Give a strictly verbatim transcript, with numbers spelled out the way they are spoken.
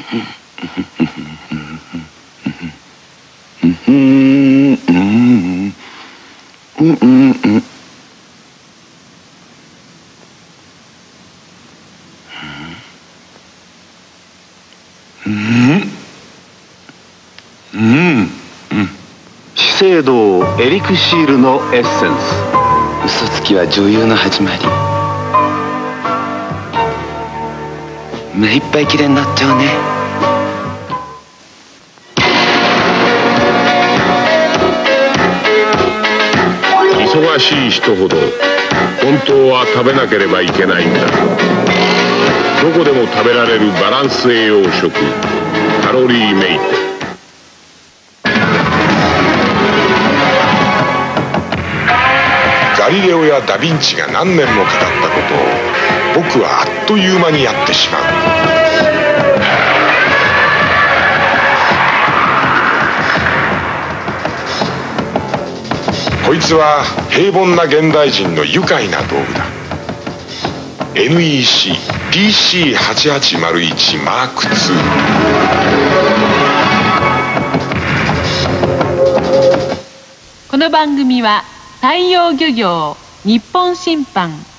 資生堂エリクシールのエッセンス。 嘘つきは女優の始まり。目いっぱい綺麗になっちゃうね。 忙しい人ほど本当は食べなければいけないんだ。どこでも食べられるバランス栄養食、カロリーメイト。 ガリレオやダ・ヴィンチが何年もかかったことを僕はあっという間にやってしまう。こいつは平凡な現代人の愉快な道具だ。 エヌイーシーピーシーはちはちまるいち マークツー。 この番組は太陽漁業、日本審判、